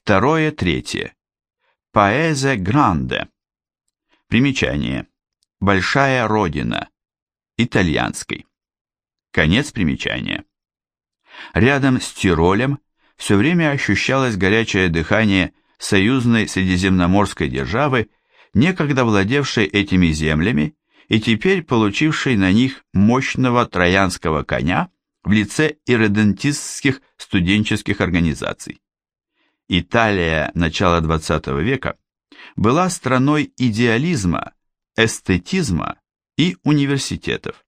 Второе, третье. Paese Grande. Примечание. Большая родина. Итальянской. Конец примечания. Рядом с Тиролем все время ощущалось горячее дыхание союзной средиземноморской державы, некогда владевшей этими землями и теперь получившей на них мощного троянского коня в лице ирредентистских студенческих организаций. Италия начала XX века была страной идеализма, эстетизма и университетов.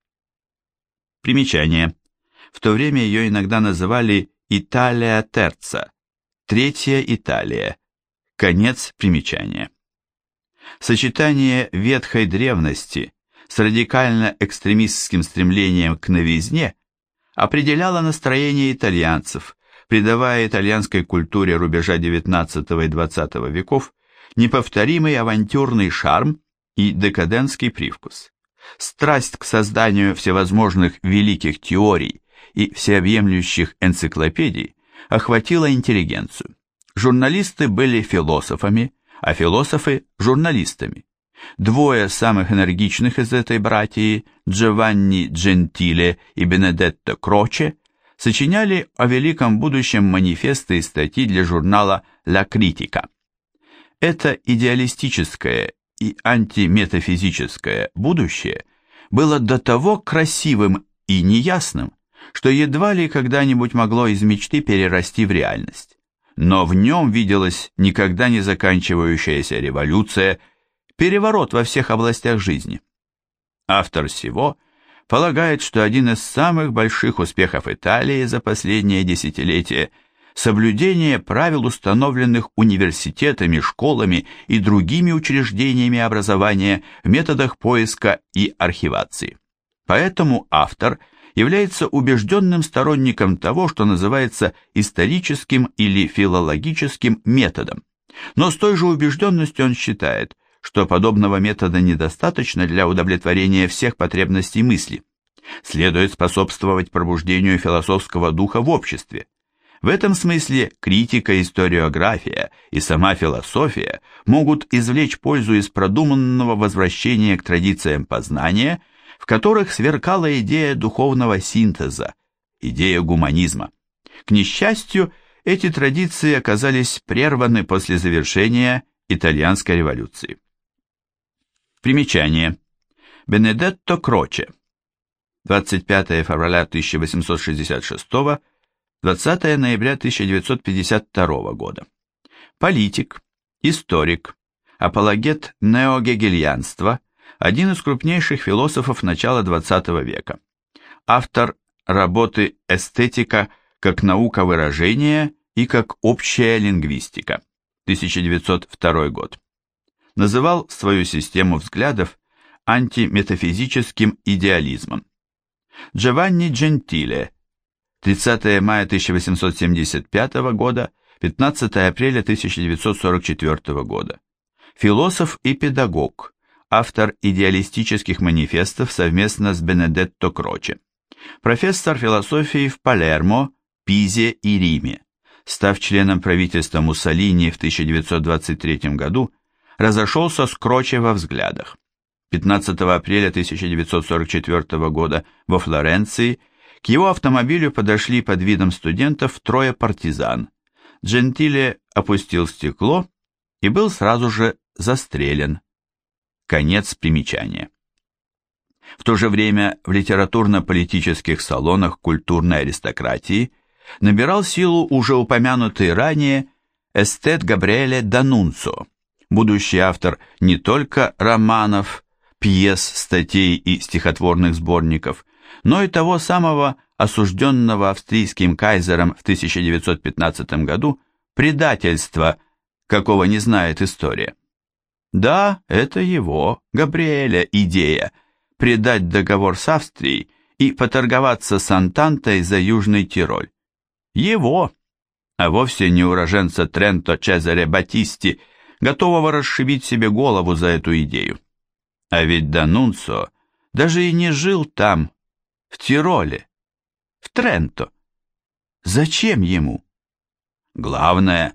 Примечание. В то время ее иногда называли Италия Терца, Третья Италия. Конец примечания. Сочетание ветхой древности с радикально-экстремистским стремлением к новизне определяло настроение итальянцев, придавая итальянской культуре рубежа XIX и XX веков неповторимый авантюрный шарм и декадентский привкус. Страсть к созданию всевозможных великих теорий и всеобъемлющих энциклопедий охватила интеллигенцию. Журналисты были философами, а философы – журналистами. Двое самых энергичных из этой братьи, Джованни Джентиле и Бенедетто Кроче, сочиняли о великом будущем манифесты и статьи для журнала «Ла Критика». Это идеалистическое и антиметафизическое будущее было до того красивым и неясным, что едва ли когда-нибудь могло из мечты перерасти в реальность. Но в нем виделась никогда не заканчивающаяся революция, переворот во всех областях жизни. Автор всего полагает, что один из самых больших успехов Италии за последнее десятилетие – соблюдение правил, установленных университетами, школами и другими учреждениями образования в методах поиска и архивации. Поэтому автор является убежденным сторонником того, что называется историческим или филологическим методом. Но с той же убежденностью он считает, что подобного метода недостаточно для удовлетворения всех потребностей мысли. Следует способствовать пробуждению философского духа в обществе. В этом смысле критика, историография и сама философия могут извлечь пользу из продуманного возвращения к традициям познания, в которых сверкала идея духовного синтеза, идея гуманизма. К несчастью, эти традиции оказались прерваны после завершения итальянской революции. Примечание. Бенедетто Кроче. 25 февраля 1866 года, 20 ноября 1952 года. Политик, историк, апологет неогегельянства, один из крупнейших философов начала XX века. Автор работы «Эстетика как наука выражения и как общая лингвистика», 1902 год. Называл свою систему взглядов антиметафизическим идеализмом. Джованни Джентиле, 30 мая 1875 года, 15 апреля 1944 года. Философ и педагог, автор идеалистических манифестов совместно с Бенедетто Кроче. Профессор философии в Палермо, Пизе и Риме. Став членом правительства Муссолини в 1923 году, разошелся с Кроче во взглядах. 15 апреля 1944 года во Флоренции к его автомобилю подошли под видом студентов трое партизан. Джентиле опустил стекло и был сразу же застрелен. Конец примечания. В то же время в литературно-политических салонах культурной аристократии набирал силу уже упомянутый ранее эстет Габриэле Данунцо, будущий автор не только романов, пьес, статей и стихотворных сборников, но и того самого осужденного австрийским кайзером в 1915 году предательства, какого не знает история. Да, это его, Габриэля, идея предать договор с Австрией и поторговаться с Антантой за Южный Тироль. Его, а вовсе не уроженца Тренто Чезаре Батисти, готового расшибить себе голову за эту идею. А ведь Данунцо даже и не жил там, в Тироле, в Тренто. Зачем ему? Главное,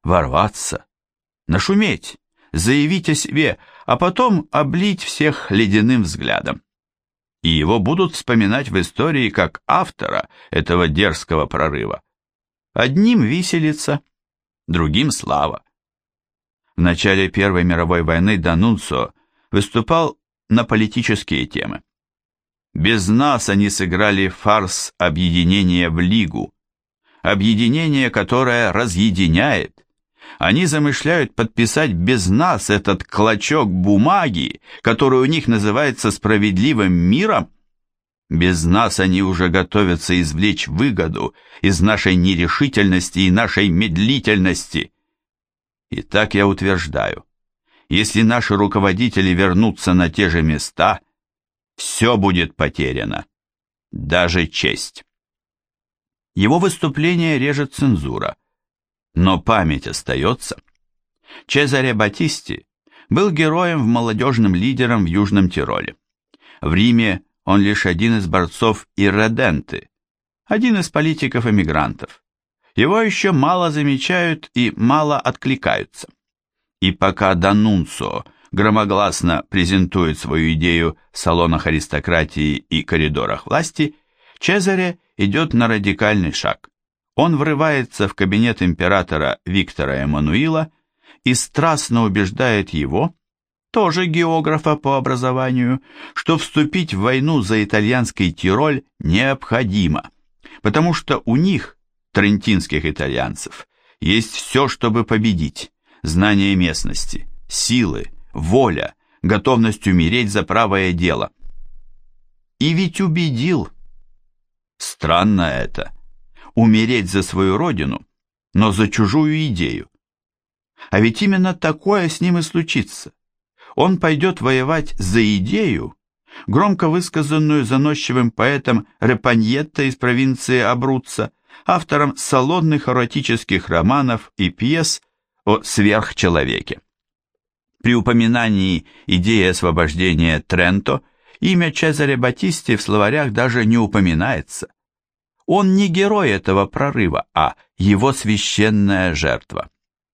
ворваться, нашуметь, заявить о себе, а потом облить всех ледяным взглядом. И его будут вспоминать в истории как автора этого дерзкого прорыва. Одним виселица, другим слава. В начале Первой мировой войны Данунцио выступал на политические темы. Без нас они сыграли фарс объединения в Лигу, объединение, которое разъединяет. Они замышляют подписать без нас этот клочок бумаги, который у них называется справедливым миром. Без нас они уже готовятся извлечь выгоду из нашей нерешительности и нашей медлительности. И так я утверждаю, если наши руководители вернутся на те же места, все будет потеряно, даже честь. Его выступление режет цензура, но память остается. Чезаре Баттисти был героем, молодежным лидером в Южном Тироле. В Риме он лишь один из борцов ирреденты, один из политиков-эмигрантов. Его еще мало замечают и мало откликаются. И пока Данунцио громогласно презентует свою идею в салонах аристократии и коридорах власти, Чезаре идет на радикальный шаг. Он врывается в кабинет императора Виктора Эммануила и страстно убеждает его, тоже географа по образованию, что вступить в войну за итальянский Тироль необходимо, потому что у них, трентинских итальянцев, есть все, чтобы победить: знание местности, силы, воля, готовность умереть за правое дело. И ведь убедил. Странно это. Умереть за свою родину, но за чужую идею. А ведь именно такое с ним и случится. Он пойдет воевать за идею, громко высказанную заносчивым поэтом Репаньетто из провинции Абруццо, автором салонных эротических романов и пьес о сверхчеловеке. При упоминании идеи освобождения Тренто имя Чезаре Баттисти в словарях даже не упоминается. Он не герой этого прорыва, а его священная жертва.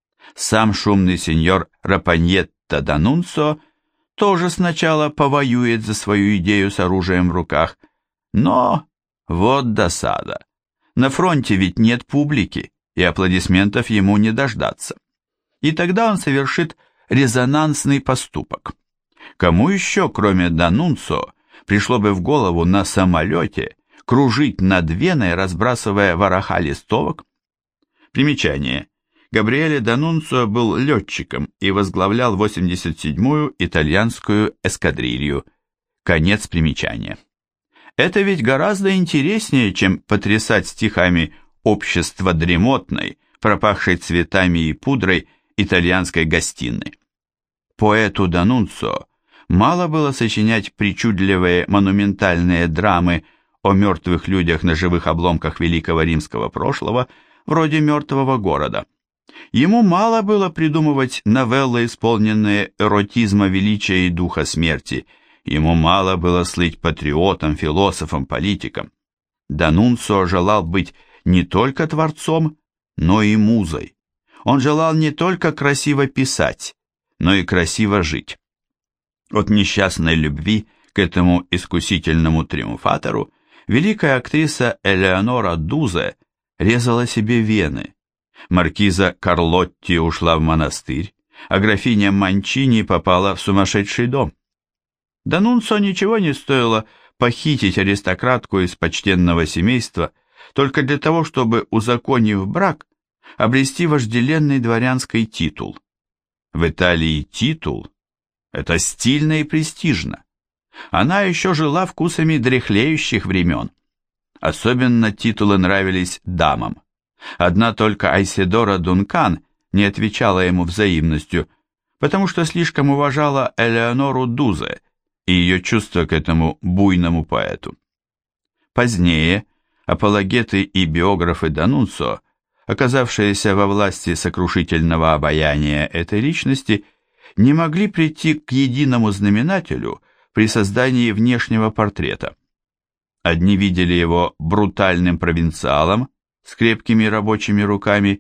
Сам шумный сеньор Рапаньетто Данунцио тоже сначала повоюет за свою идею с оружием в руках, но вот досада. На фронте ведь нет публики, и аплодисментов ему не дождаться. И тогда он совершит резонансный поступок. Кому еще, кроме Данунцио, пришло бы в голову на самолете кружить над Веной, разбрасывая вороха листовок? Примечание. Габриэле Данунцио был летчиком и возглавлял 87-ю итальянскую эскадрилью. Конец примечания. Это ведь гораздо интереснее, чем потрясать стихами «Общество дремотной», пропахшей цветами и пудрой итальянской гостиной. Поэту Данунцио мало было сочинять причудливые монументальные драмы о мертвых людях на живых обломках великого римского прошлого, вроде «Мертвого города». Ему мало было придумывать новеллы, исполненные эротизма, величия и духа смерти. Ему мало было слыть патриотом, философом, политиком. Данунцио желал быть не только творцом, но и музой. Он желал не только красиво писать, но и красиво жить. От несчастной любви к этому искусительному триумфатору великая актриса Элеонора Дузе резала себе вены. Маркиза Карлотти ушла в монастырь, а графиня Манчини попала в сумасшедший дом. Данунцио ничего не стоило похитить аристократку из почтенного семейства только для того, чтобы, узаконив брак, обрести вожделенный дворянский титул. В Италии титул – это стильно и престижно. Она еще жила вкусами дряхлеющих времен. Особенно титулы нравились дамам. Одна только Айседора Дункан не отвечала ему взаимностью, потому что слишком уважала Элеонору Дузе и ее чувство к этому буйному поэту. Позднее апологеты и биографы Данунцио, оказавшиеся во власти сокрушительного обаяния этой личности, не могли прийти к единому знаменателю при создании внешнего портрета. Одни видели его брутальным провинциалом с крепкими рабочими руками,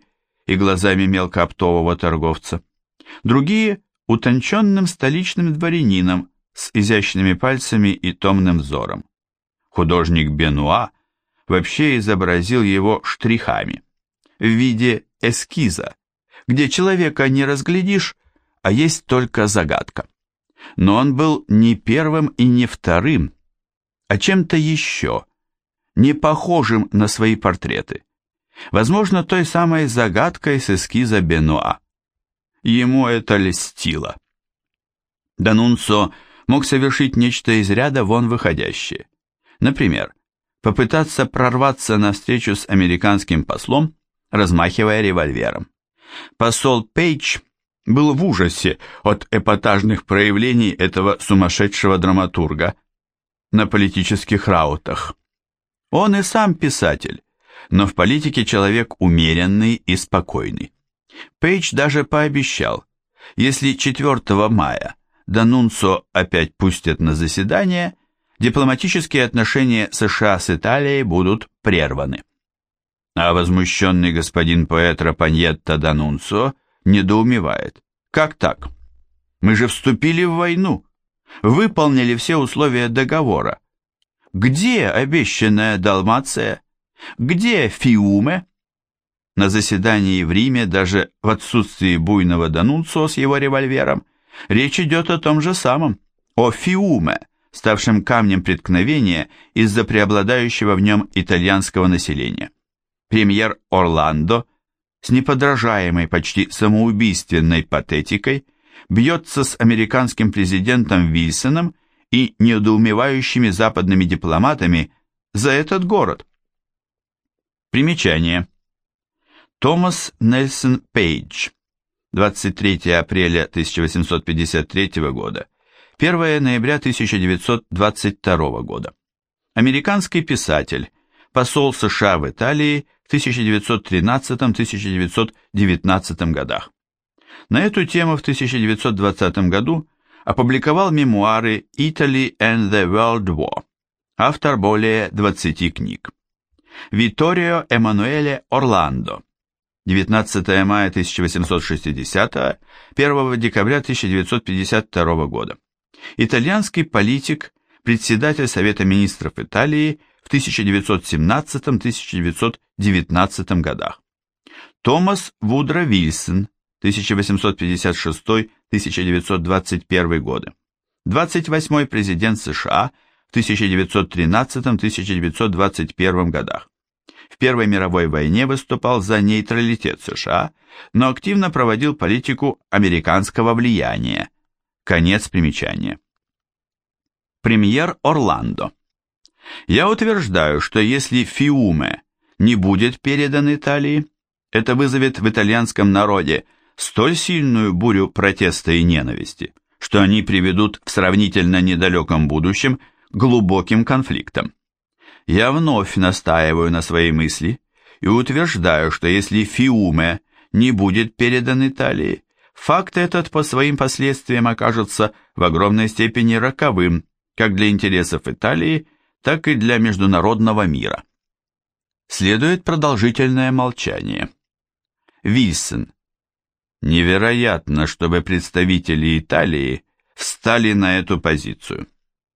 и глазами мелкооптового торговца, другие – утонченным столичным дворянином с изящными пальцами и томным взором. Художник Бенуа вообще изобразил его штрихами, в виде эскиза, где человека не разглядишь, а есть только загадка. Но он был не первым и не вторым, а чем-то еще, не похожим на свои портреты. Возможно, той самой загадкой с эскиза Бенуа. Ему это льстило. Данунцио мог совершить нечто из ряда вон выходящее. Например, попытаться прорваться на встречу с американским послом, размахивая револьвером. Посол Пейдж был в ужасе от эпатажных проявлений этого сумасшедшего драматурга на политических раутах. Он и сам писатель, но в политике человек умеренный и спокойный. Пейдж даже пообещал, если 4 мая Данунцио опять пустят на заседание, дипломатические отношения США с Италией будут прерваны. А возмущенный господин Пьетро Паньетто Данунцио недоумевает. Как так? Мы же вступили в войну, выполнили все условия договора. Где обещанная Далмация? Где Фиуме? На заседании в Риме, даже в отсутствии буйного Данунцио с его револьвером, речь идет о том же самом, о Фиуме, ставшем камнем преткновения из-за преобладающего в нем итальянского населения. Премьер Орландо с неподражаемой, почти самоубийственной патетикой бьется с американским президентом Вильсоном и недоумевающими западными дипломатами за этот город. Примечание. Томас Нельсон Пейдж, 23 апреля 1853 года, 1 ноября 1922 года. Американский писатель, посол США в Италии в 1913-1919 годах. На эту тему в 1920 году опубликовал мемуары «Italy and the World War», автор более 20 книг. Витторио Эммануэле Орландо, 19 мая 1860, 1 декабря 1952 года. Итальянский политик, председатель Совета министров Италии в 1917-1919 годах. Томас Вудро Вильсон, 1856-1921 годы. 28-й президент США в 1913-1921 годах. В Первой мировой войне выступал за нейтралитет США, но активно проводил политику американского влияния. Конец примечания. Премьер Орландо. Я утверждаю, что если Фиуме не будет передан Италии, это вызовет в итальянском народе столь сильную бурю протеста и ненависти, что они приведут в сравнительно недалеком будущем к глубоким конфликтам. Я вновь настаиваю на своей мысли и утверждаю, что если Фиуме не будет передан Италии, факт этот по своим последствиям окажется в огромной степени роковым как для интересов Италии, так и для международного мира. Следует продолжительное молчание. Вильсон. Невероятно, чтобы представители Италии встали на эту позицию.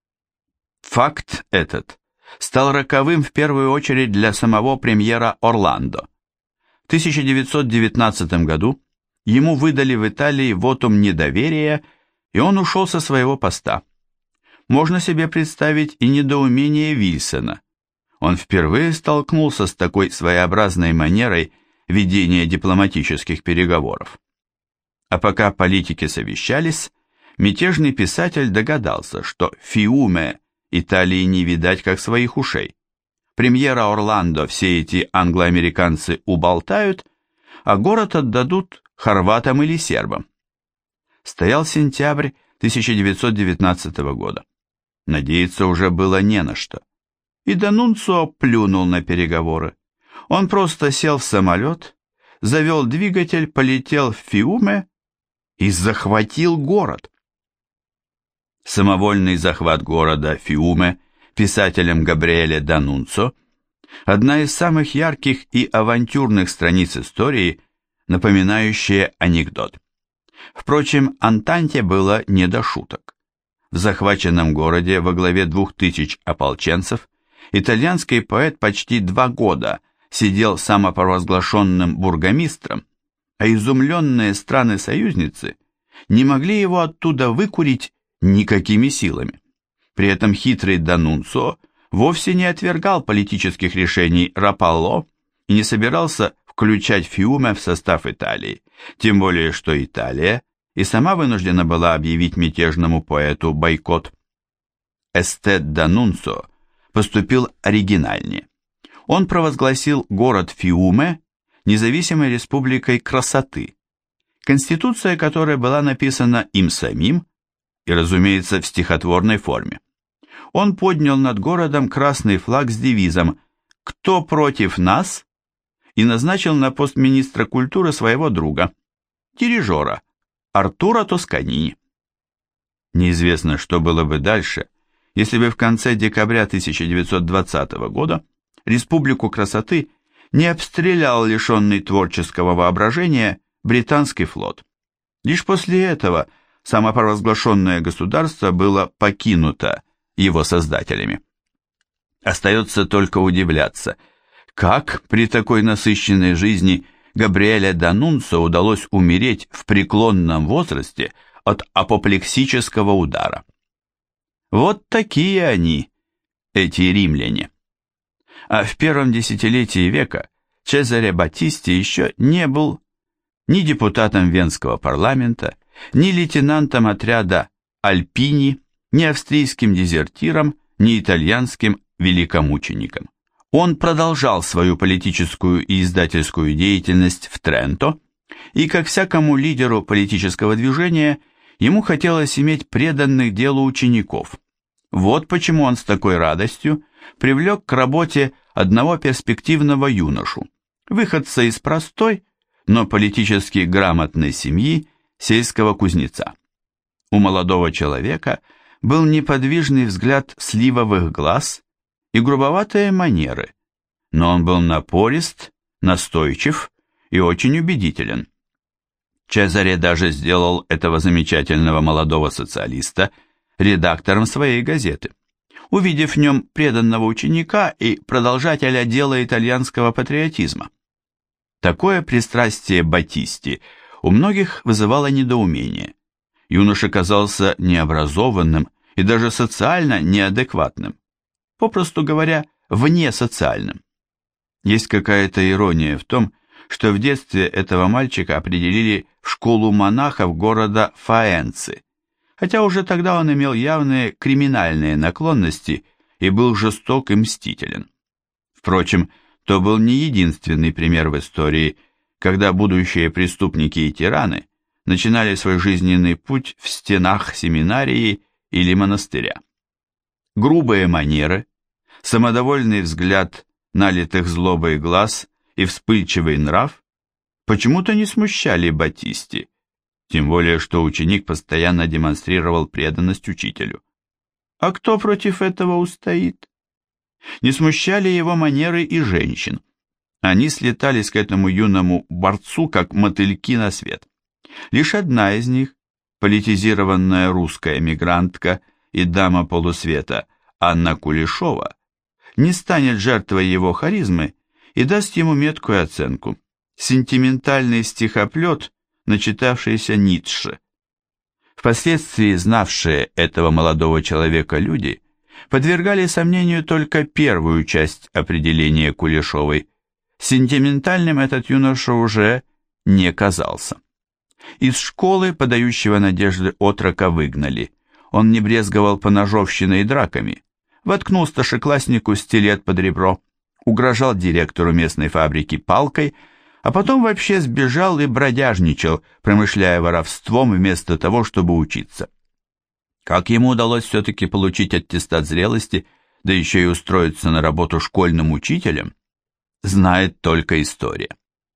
Факт этот стал роковым в первую очередь для самого премьера Орландо. В 1919 году ему выдали в Италии вотум недоверия, и он ушел со своего поста. Можно себе представить и недоумение Вильсона. Он впервые столкнулся с такой своеобразной манерой ведения дипломатических переговоров. А пока политики совещались, мятежный писатель догадался, что Фиуме Италии не видать как своих ушей. Премьера Орландо все эти англоамериканцы уболтают, а город отдадут хорватам или сербам. Стоял сентябрь 1919 года. Надеяться уже было не на что. И Данунцио плюнул на переговоры. Он просто сел в самолет, завел двигатель, полетел в Фиуме и захватил город. Самовольный захват города Фиуме писателем Габриэле Данунцио – одна из самых ярких и авантюрных страниц истории, напоминающее анекдот. Впрочем, Антанте было не до шуток. В захваченном городе во главе 2000 ополченцев итальянский поэт почти 2 года сидел самопровозглашенным бургомистром, а изумленные страны-союзницы не могли его оттуда выкурить никакими силами. При этом хитрый Данунцио вовсе не отвергал политических решений Рапалло и не собирался включать Фиуме в состав Италии, тем более что Италия и сама вынуждена была объявить мятежному поэту бойкот. Эстет Данунцио поступил оригинальнее. Он провозгласил город Фиуме независимой республикой красоты, конституция которой была написана им самим и, разумеется, в стихотворной форме. Он поднял над городом красный флаг с девизом «Кто против нас?» и назначил на пост министра культуры своего друга, дирижера Артура Тосканини. Неизвестно, что было бы дальше, если бы в конце декабря 1920 года Республику красоты не обстрелял лишенный творческого воображения британский флот. Лишь после этого самопровозглашенное государство было покинуто его создателями. Остается только удивляться, как при такой насыщенной жизни Габриэле Данунцио удалось умереть в преклонном возрасте от апоплексического удара. Вот такие они, эти римляне. А в первом десятилетии века Чезаре Баттисти еще не был ни депутатом Венского парламента, ни лейтенантом отряда Альпини, ни австрийским дезертиром, ни итальянским великомучеником. Он продолжал свою политическую и издательскую деятельность в Тренто, и, как всякому лидеру политического движения, ему хотелось иметь преданных делу учеников. Вот почему он с такой радостью привлек к работе одного перспективного юношу, выходца из простой, но политически грамотной семьи сельского кузнеца. У молодого человека был неподвижный взгляд сливовых глаз и грубоватые манеры, но он был напорист, настойчив и очень убедителен. Чезаре даже сделал этого замечательного молодого социалиста редактором своей газеты, увидев в нем преданного ученика и продолжателя дела итальянского патриотизма. Такое пристрастие Баттисти у многих вызывало недоумение. Юноша казался необразованным и даже социально неадекватным, попросту говоря, внесоциальным. Есть какая-то ирония в том, что в детстве этого мальчика определили в школу монахов города Фаэнци, хотя уже тогда он имел явные криминальные наклонности и был жесток и мстителен. Впрочем, то был не единственный пример в истории, когда будущие преступники и тираны начинали свой жизненный путь в стенах семинарии или монастыря. Грубые манеры, самодовольный взгляд налитых злобой глаз и вспыльчивый нрав почему-то не смущали Баттисти, тем более что ученик постоянно демонстрировал преданность учителю. А кто против этого устоит? Не смущали его манеры и женщин. Они слетались к этому юному борцу, как мотыльки на свет. Лишь одна из них, политизированная русская эмигрантка и дама полусвета Анна Кулешова, не станет жертвой его харизмы и даст ему меткую оценку. Сентиментальный стихоплет, начитавшийся Ницше. Впоследствии знавшие этого молодого человека люди подвергали сомнению только первую часть определения Кулешовой. Сентиментальным этот юноша уже не казался. Из школы, подающего надежды отрока, выгнали. Он не брезговал поножовщиной и драками, воткнул старшекласснику стилет под ребро, угрожал директору местной фабрики палкой, а потом вообще сбежал и бродяжничал, промышляя воровством вместо того, чтобы учиться. Как ему удалось все-таки получить аттестат зрелости, да еще и устроиться на работу школьным учителем, знает только история.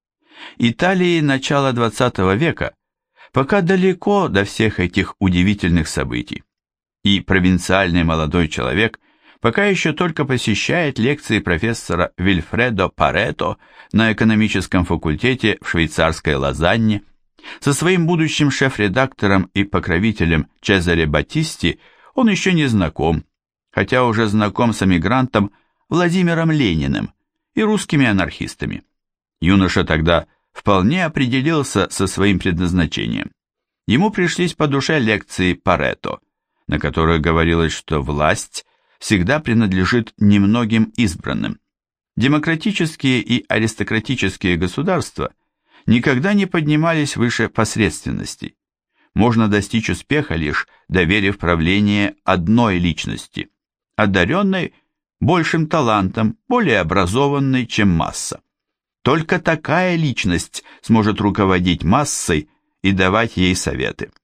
Италии начала XX века пока далеко до всех этих удивительных событий, и провинциальный молодой человек пока еще только посещает лекции профессора Вильфредо Парето на экономическом факультете в швейцарской Лозанне. Со своим будущим шеф-редактором и покровителем Чезаре Баттисти он еще не знаком, хотя уже знаком с эмигрантом Владимиром Лениным и русскими анархистами. Юноша тогда вполне определился со своим предназначением. Ему пришлись по душе лекции Парето, на которых говорилось, что власть всегда принадлежит немногим избранным. Демократические и аристократические государства никогда не поднимались выше посредственности. Можно достичь успеха, лишь доверив правление одной личности, одаренной большим талантом, более образованной, чем масса. Только такая личность сможет руководить массой и давать ей советы.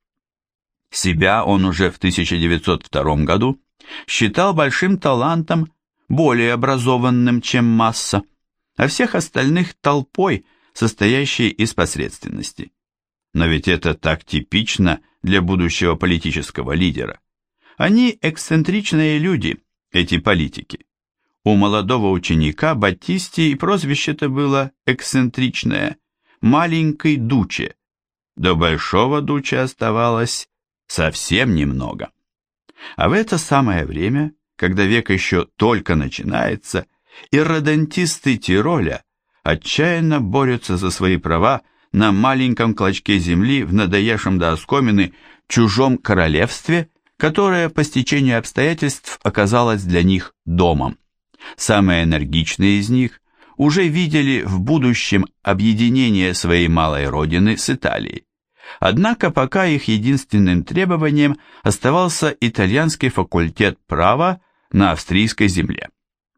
Себя он уже в 1902 году считал большим талантом, более образованным, чем масса, а всех остальных толпой, состоящей из посредственности. Но ведь это так типично для будущего политического лидера. Они эксцентричные люди, эти политики. У молодого ученика Баттисти и прозвище-то было эксцентричное «маленький Дуче». До большого Дуче оставалось совсем немного. А в это самое время, когда век еще только начинается, ирредентисты Тироля отчаянно борются за свои права на маленьком клочке земли в надоевшем до оскомины чужом королевстве, которое по стечению обстоятельств оказалось для них домом. Самые энергичные из них уже видели в будущем объединение своей малой родины с Италией. Однако пока их единственным требованием оставался итальянский факультет права на австрийской земле.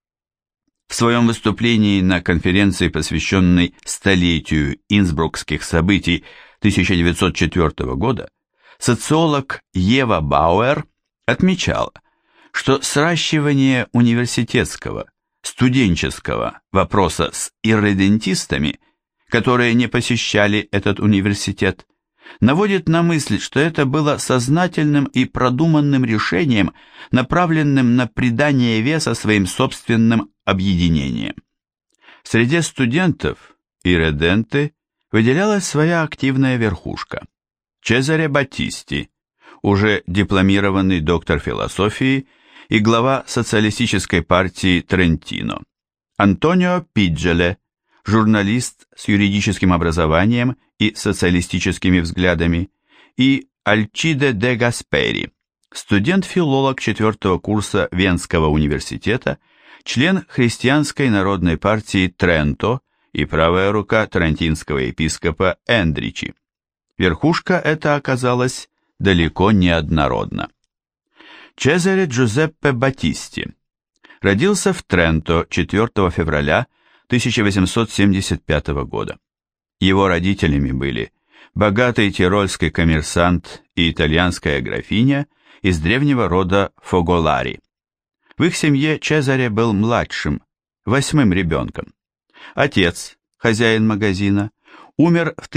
В своем выступлении на конференции, посвященной столетию инсбрукских событий 1904 года, социолог Ева Бауэр отмечала, что сращивание университетского, студенческого вопроса с ирредентистами, которые не посещали этот университет, наводит на мысль, что это было сознательным и продуманным решением, направленным на придание веса своим собственным объединениям. В среде студентов ирреденты выделялась своя активная верхушка. Чезаре Баттисти, уже дипломированный доктор философии и глава социалистической партии Трентино, Антонио Пиджеле, журналист с юридическим образованием и социалистическими взглядами, и Альчиде де Гаспери, студент-филолог 4-го курса Венского университета, член христианской народной партии Тренто и правая рука трентинского епископа Эндричи. Верхушка эта оказалась далеко не однородна. Чезаре Джузеппе Баттисти родился в Тренто 4 февраля 1875 года. Его родителями были богатый тирольский коммерсант и итальянская графиня из древнего рода Фоголари. В их семье Чезаре был младшим, 8-м ребенком. Отец, хозяин магазина, умер в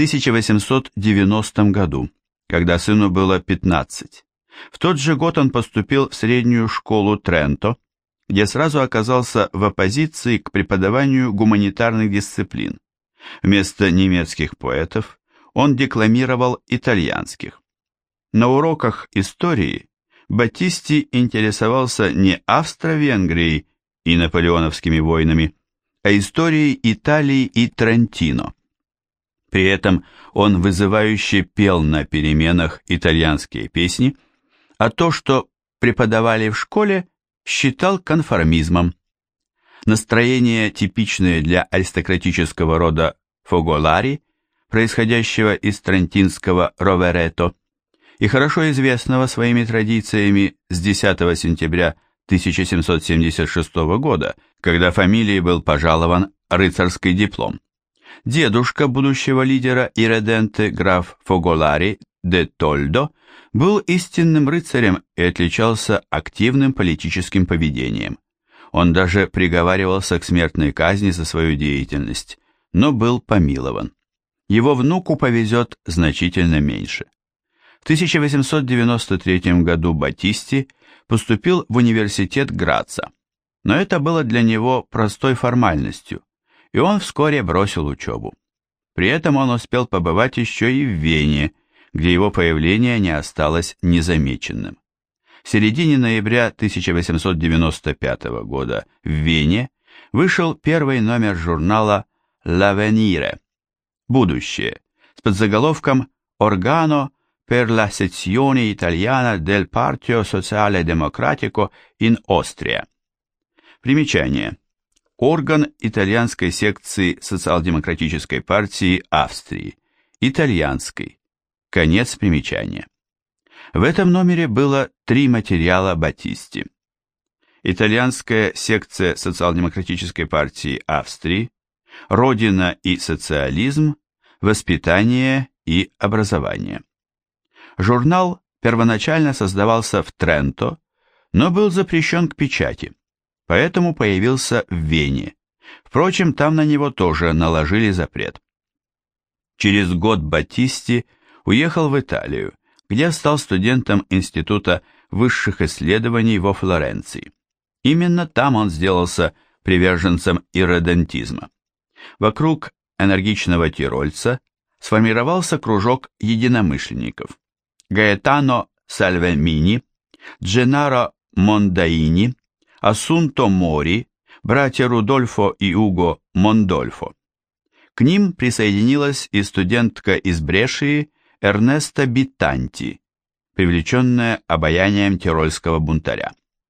1890 году, когда сыну было 15. В тот же год он поступил в среднюю школу Тренто, где сразу оказался в оппозиции к преподаванию гуманитарных дисциплин. Вместо немецких поэтов он декламировал итальянских. На уроках истории Баттисти интересовался не Австро-Венгрией и наполеоновскими войнами, а историей Италии и Трентино. При этом он вызывающе пел на переменах итальянские песни, а то, что преподавали в школе, считал конформизмом. Настроение, типичное для аристократического рода Фоголари, происходящего из трентинского Роверето, и хорошо известного своими традициями с 10 сентября 1776 года, когда фамилии был пожалован рыцарский диплом. Дедушка будущего лидера ирреденты граф Фоголари де Тольдо был истинным рыцарем и отличался активным политическим поведением. Он даже приговаривался к смертной казни за свою деятельность, но был помилован. Его внуку повезет значительно меньше. В 1893 году Баттисти поступил в университет Граца, но это было для него простой формальностью, и он вскоре бросил учебу. При этом он успел побывать еще и в Вене, где его появление не осталось незамеченным. В середине ноября 1895 года в Вене вышел первый номер журнала «L'Avvenire» «Будущее» с подзаголовком «Organo per la sezione italiana del Partito Sociale Democratico in Austria». Примечание. Орган итальянской секции социал-демократической партии Австрии. Итальянской. Конец примечания. В этом номере было 3 материала Баттисти. Итальянская секция социал-демократической партии Австрии, Родина и социализм, воспитание и образование. Журнал первоначально создавался в Тренто, но был запрещен к печати, поэтому появился в Вене. Впрочем, там на него тоже наложили запрет. Через год Баттисти уехал в Италию, где стал студентом Института высших исследований во Флоренции. Именно там он сделался приверженцем ирредентизма. Вокруг энергичного тирольца сформировался кружок единомышленников. Гаэтано Сальвемини, Дженнаро Мондаини, Ассунто Мори, братья Рудольфо и Уго Мондольфо. К ним присоединилась и студентка из Брешии Эрнеста Биттанти, привлеченная обаянием тирольского бунтаря.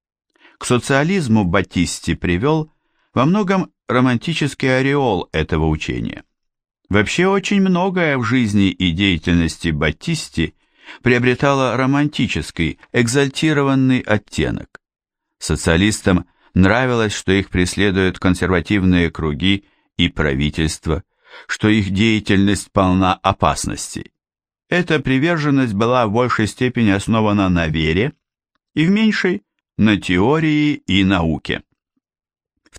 К социализму Баттисти привел во многом романтический ореол этого учения. Вообще очень многое в жизни и деятельности Баттисти приобретало романтический, экзальтированный оттенок. Социалистам нравилось, что их преследуют консервативные круги и правительство, что их деятельность полна опасностей. Эта приверженность была в большей степени основана на вере и в меньшей – на теории и науке. В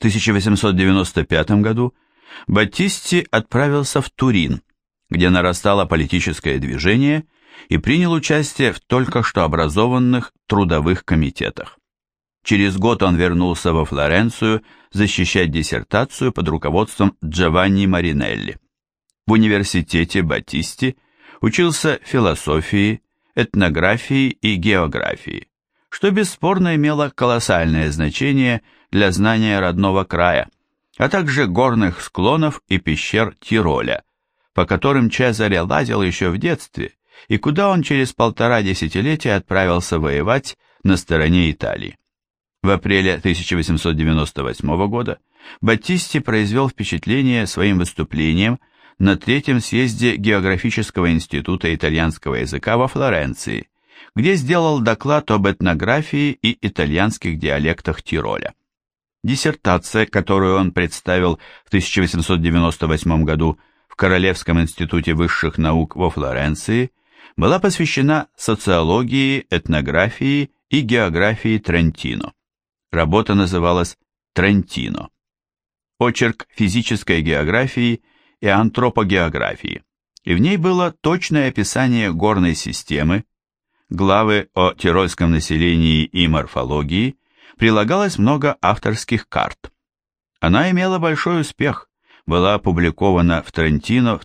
1895 году Баттисти отправился в Турин, где нарастало политическое движение, и принял участие в только что образованных трудовых комитетах. Через год он вернулся во Флоренцию защищать диссертацию под руководством Джованни Маринелли. В университете Баттисти учился философии, этнографии и географии, что бесспорно имело колоссальное значение для знания родного края, а также горных склонов и пещер Тироля, по которым Чезаре лазил еще в детстве и куда он через 1,5 десятилетия отправился воевать на стороне Италии. В апреле 1898 года Баттисти произвел впечатление своим выступлением на 3-м съезде Географического института итальянского языка во Флоренции, где сделал доклад об этнографии и итальянских диалектах Тироля. Диссертация, которую он представил в 1898 году в Королевском институте высших наук во Флоренции, была посвящена социологии, этнографии и географии Трентино. Работа называлась «Трентино». Очерк физической географии и антропогеографии, и в ней было точное описание горной системы, главы о тирольском населении и морфологии, прилагалось много авторских карт. Она имела большой успех, была опубликована в Трентино в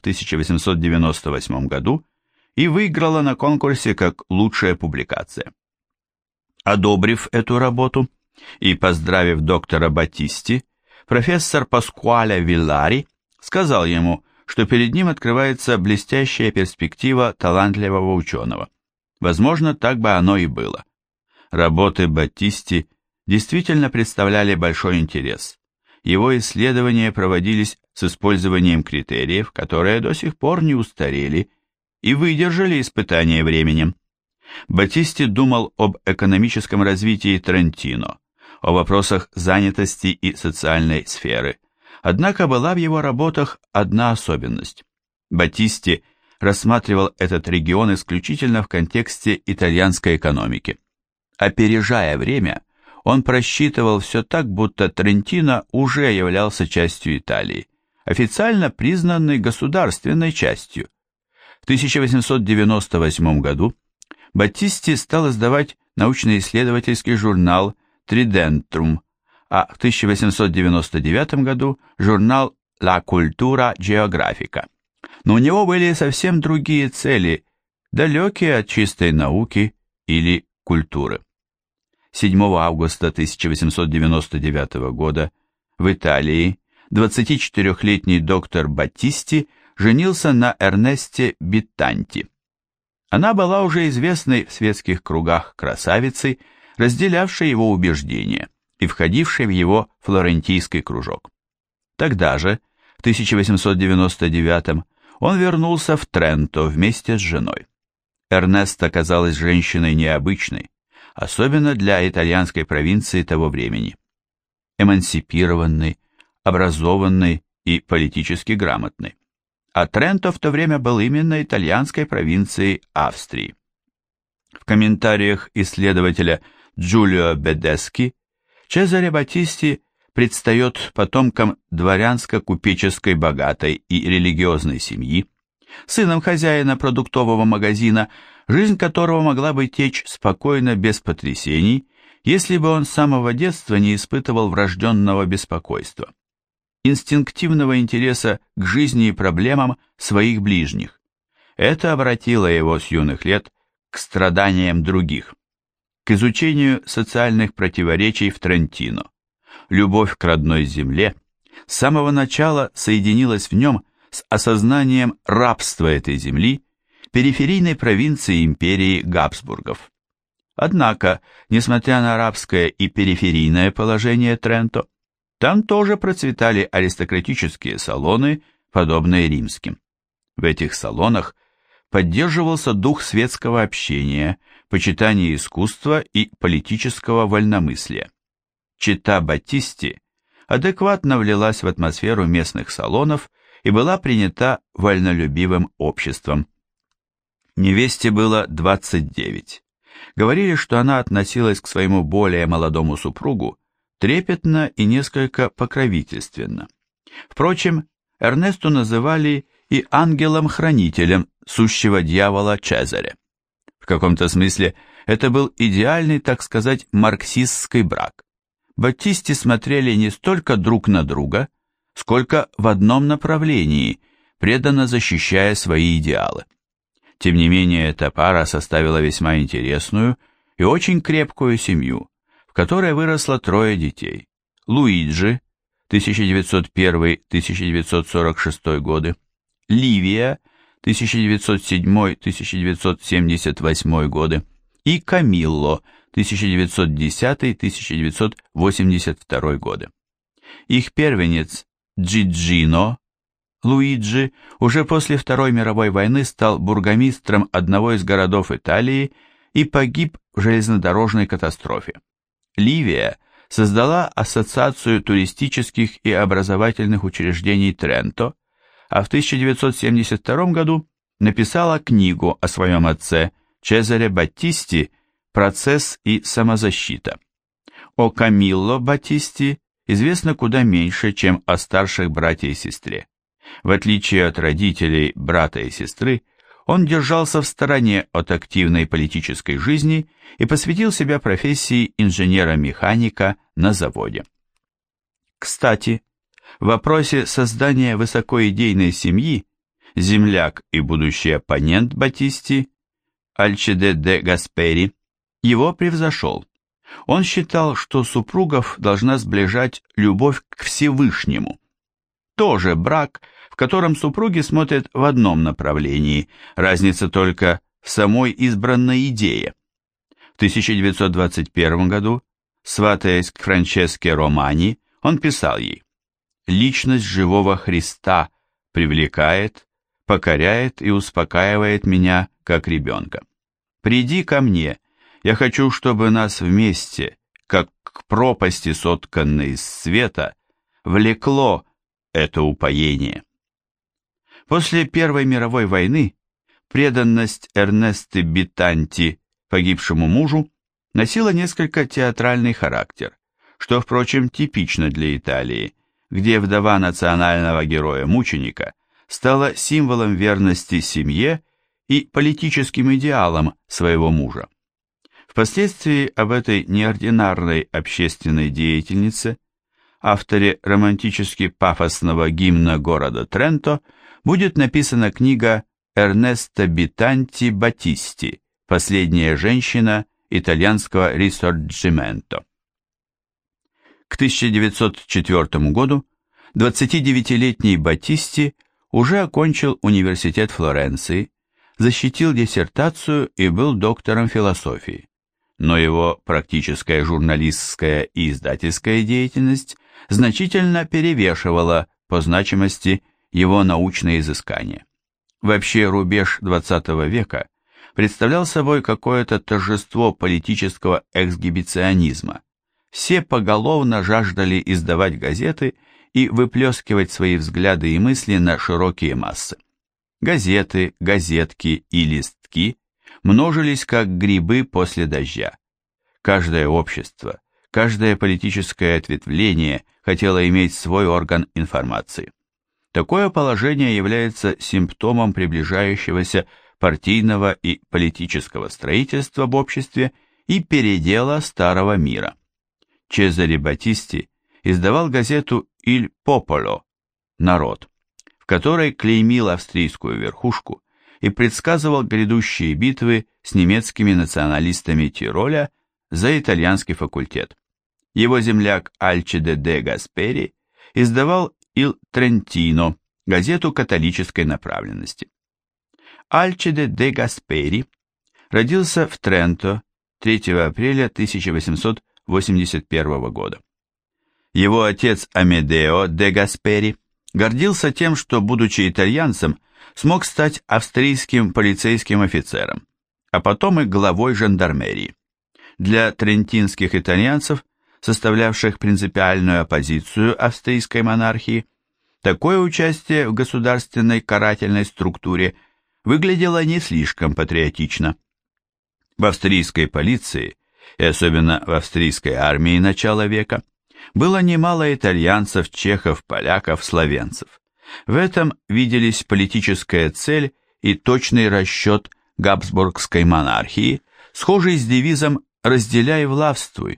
1898 году и выиграла на конкурсе как лучшая публикация. Одобрив эту работу и поздравив доктора Баттисти, профессор Паскуале Виллари сказал ему, что перед ним открывается блестящая перспектива талантливого ученого. Возможно, так бы оно и было. Работы Баттисти действительно представляли большой интерес. Его исследования проводились с использованием критериев, которые до сих пор не устарели и выдержали испытания временем. Баттисти думал об экономическом развитии Трентино, о вопросах занятости и социальной сферы. Однако была в его работах одна особенность. Баттисти рассматривал этот регион исключительно в контексте итальянской экономики. Опережая время, он просчитывал все так, будто Трентино уже являлся частью Италии, официально признанной государственной частью. В 1898 году Баттисти стал издавать научно-исследовательский журнал «Тридентрум», а в 1899 году журнал «La Cultura Geografica». Но у него были совсем другие цели, далекие от чистой науки или культуры. 7 августа 1899 года в Италии 24-летний доктор Баттисти женился на Эрнесте Биттанти. Она была уже известной в светских кругах красавицей, разделявшей его убеждения и входившей в его флорентийский кружок. Тогда же, в 1899 он вернулся в Тренто вместе с женой. Эрнеста казалась женщиной необычной, особенно для итальянской провинции того времени. Эмансипированной, образованной и политически грамотной. А Тренто в то время был именно итальянской провинцией Австрии. В комментариях исследователя Джулио Бедески Чезаре Баттисти предстает потомком дворянско-купеческой богатой и религиозной семьи, сыном хозяина продуктового магазина, жизнь которого могла бы течь спокойно, без потрясений, если бы он с самого детства не испытывал врожденного беспокойства, инстинктивного интереса к жизни и проблемам своих ближних. Это обратило его с юных лет к страданиям других, к изучению социальных противоречий в Трентино. Любовь к родной земле с самого начала соединилась в нем с осознанием рабства этой земли, периферийной провинции империи Габсбургов. Однако, несмотря на рабское и периферийное положение Тренто, там тоже процветали аристократические салоны, подобные римским. В этих салонах поддерживался дух светского общения, почитания искусства и политического вольномыслия. Чета Баттисти адекватно влилась в атмосферу местных салонов и была принята вольнолюбивым обществом. Невесте было 29. Говорили, что она относилась к своему более молодому супругу трепетно и несколько покровительственно. Впрочем, Эрнесту называли и ангелом-хранителем сущего дьявола Чезаре. В каком-то смысле это был идеальный, так сказать, марксистский брак. Баттисти смотрели не столько друг на друга, сколько в одном направлении, преданно защищая свои идеалы. Тем не менее, эта пара составила весьма интересную и очень крепкую семью, в которой выросло 3 детей. Луиджи, 1901-1946 годы, Ливия, 1907-1978 годы, и Камилло, 1910-1982 годы. Их первенец Джиджино, Луиджи, уже после Второй мировой войны стал бургомистром одного из городов Италии и погиб в железнодорожной катастрофе. Ливия создала Ассоциацию туристических и образовательных учреждений Тренто, а в 1972 году написала книгу о своем отце Чезаре Баттисти «Процесс и самозащита». О Камилло Баттисти известно куда меньше, чем о старших брате и сестре. В отличие от родителей, брата и сестры, он держался в стороне от активной политической жизни и посвятил себя профессии инженера-механика на заводе. Кстати, в вопросе создания высокоидейной семьи земляк и будущий оппонент Баттисти, Альчиде де Гаспери, его превзошел. Он считал, что супругов должна сближать любовь к Всевышнему. Тоже брак, в котором супруги смотрят в одном направлении, разница только в самой избранной идее. В 1921 году, сватаясь к Франческе Романи, он писал ей: «Личность живого Христа привлекает, покоряет и успокаивает меня, как ребенка. Приди ко мне, я хочу, чтобы нас вместе, как к пропасти, сотканной из света, влекло это упоение». После Первой мировой войны преданность Эрнесты Биттанти погибшему мужу носила несколько театральный характер, что, впрочем, типично для Италии, где вдова национального героя-мученика стала символом верности семье и политическим идеалам своего мужа. Впоследствии об этой неординарной общественной деятельнице, авторе романтически пафосного гимна города Тренто, будет написана книга Эрнесто Битанти Батисти «Последняя женщина итальянского рисорджименто». К 1904 году 29-летний Батисти уже окончил университет Флоренции, защитил диссертацию и был доктором философии. Но его практическая журналистская и издательская деятельность значительно перевешивала по значимости его научные изыскания. Вообще рубеж XX века представлял собой какое-то торжество политического эксгибиционизма. Все поголовно жаждали издавать газеты и выплескивать свои взгляды и мысли на широкие массы. Газеты, газетки и листки множились как грибы после дождя. Каждое общество, каждое политическое ответвление хотело иметь свой орган информации. Такое положение является симптомом приближающегося партийного и политического строительства в обществе и передела старого мира. Чезаре Батисти издавал газету «Иль Пополо» «Народ», в которой клеймил австрийскую верхушку и предсказывал грядущие битвы с немецкими националистами Тироля за итальянский факультет. Его земляк Альчиде де Гаспери издавал «Ил Трентино», газету католической направленности. Альчиде де Гаспери родился в Тренто 3 апреля 1881 года. Его отец Амедео де Гаспери гордился тем, что, будучи итальянцем, смог стать австрийским полицейским офицером, а потом и главой жандармерии. Для трентинских итальянцев, составлявших принципиальную оппозицию австрийской монархии, такое участие в государственной карательной структуре выглядело не слишком патриотично. В австрийской полиции, и особенно в австрийской армии начала века, было немало итальянцев, чехов, поляков, словенцев. В этом виделись политическая цель и точный расчет габсбургской монархии, схожий с девизом «разделяй, властвуй».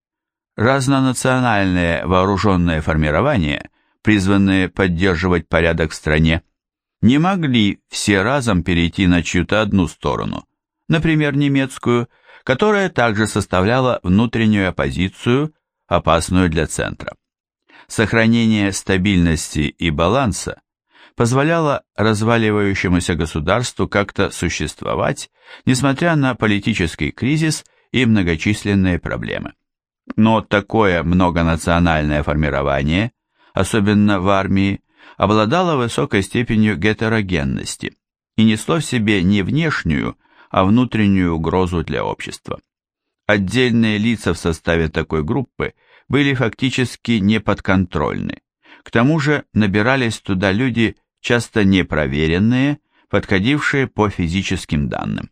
Разнонациональные вооруженные формирования, призванные поддерживать порядок в стране, не могли все разом перейти на чью-то одну сторону, например, немецкую, которая также составляла внутреннюю оппозицию, опасную для центра. Сохранение стабильности и баланса позволяло разваливающемуся государству как-то существовать, несмотря на политический кризис и многочисленные проблемы. Но такое многонациональное формирование, особенно в армии, обладало высокой степенью гетерогенности и несло в себе не внешнюю, а внутреннюю угрозу для общества. Отдельные лица в составе такой группы были фактически неподконтрольны. К тому же набирались туда люди, часто непроверенные, подходившие по физическим данным.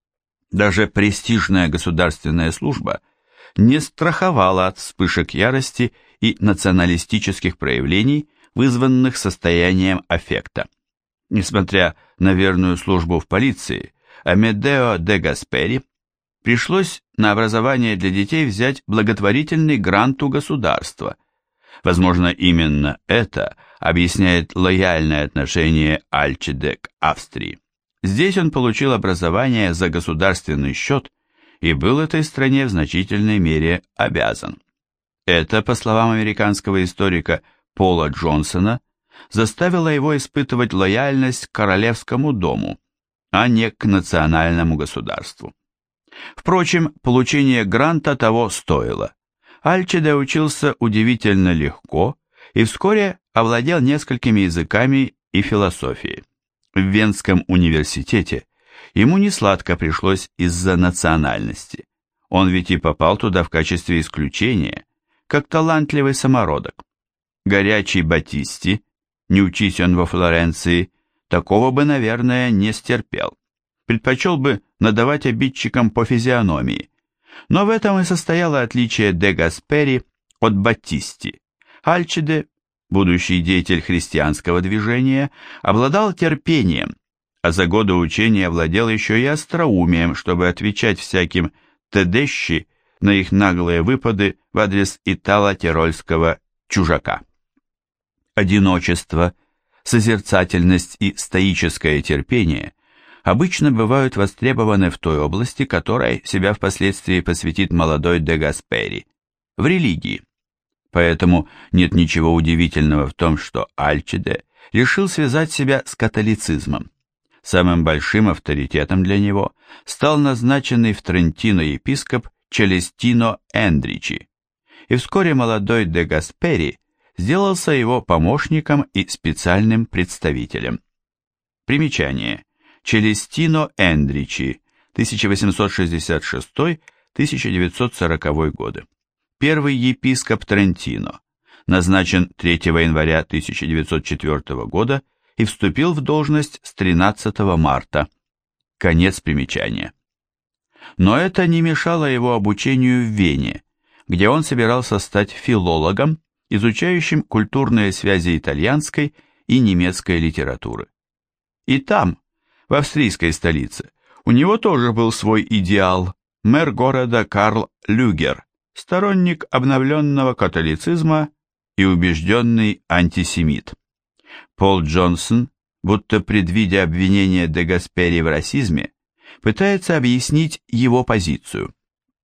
Даже престижная государственная служба не страховала от вспышек ярости и националистических проявлений, вызванных состоянием аффекта. Несмотря на верную службу в полиции, Амедео де Гаспери пришлось на образование для детей взять благотворительный грант у государства. Возможно, именно это объясняет лояльное отношение Альчиде к Австрии. Здесь он получил образование за государственный счет и был этой стране в значительной мере обязан. Это, по словам американского историка Пола Джонсона, заставило его испытывать лояльность к королевскому дому, а не к национальному государству. Впрочем, получение гранта того стоило. Альчиде учился удивительно легко и вскоре овладел несколькими языками и философией. В Венском университете ему несладко пришлось из-за национальности. Он ведь и попал туда в качестве исключения, как талантливый самородок. Горячий Батисти, не учись он во Флоренции, такого бы, наверное, не стерпел. Предпочел бы надавать обидчикам по физиономии. Но в этом и состояло отличие де Гаспери от Батисти. Альчиде, будущий деятель христианского движения, обладал терпением, а за годы учения владел еще и остроумием, чтобы отвечать всяким тедещи на их наглые выпады в адрес итало-тирольского чужака. Одиночество, созерцательность и стоическое терпение обычно бывают востребованы в той области, которой себя впоследствии посвятит молодой де Гаспери, в религии. Поэтому нет ничего удивительного в том, что Альчиде решил связать себя с католицизмом. Самым большим авторитетом для него стал назначенный в Трентино епископ Челестино Эндричи, и вскоре молодой де Гаспери сделался его помощником и специальным представителем. Примечание. Челестино Эндричи, 1866-1940 годы. Первый епископ Трентино, назначен 3 января 1904 года и вступил в должность с 13 марта. Конец примечания. Но это не мешало его обучению в Вене, где он собирался стать филологом, изучающим культурные связи итальянской и немецкой литературы. И там, в австрийской столице, у него тоже был свой идеал, мэр города Карл Люгер, сторонник обновленного католицизма и убежденный антисемит. Пол Джонсон, будто предвидя обвинение де Гаспери в расизме, пытается объяснить его позицию.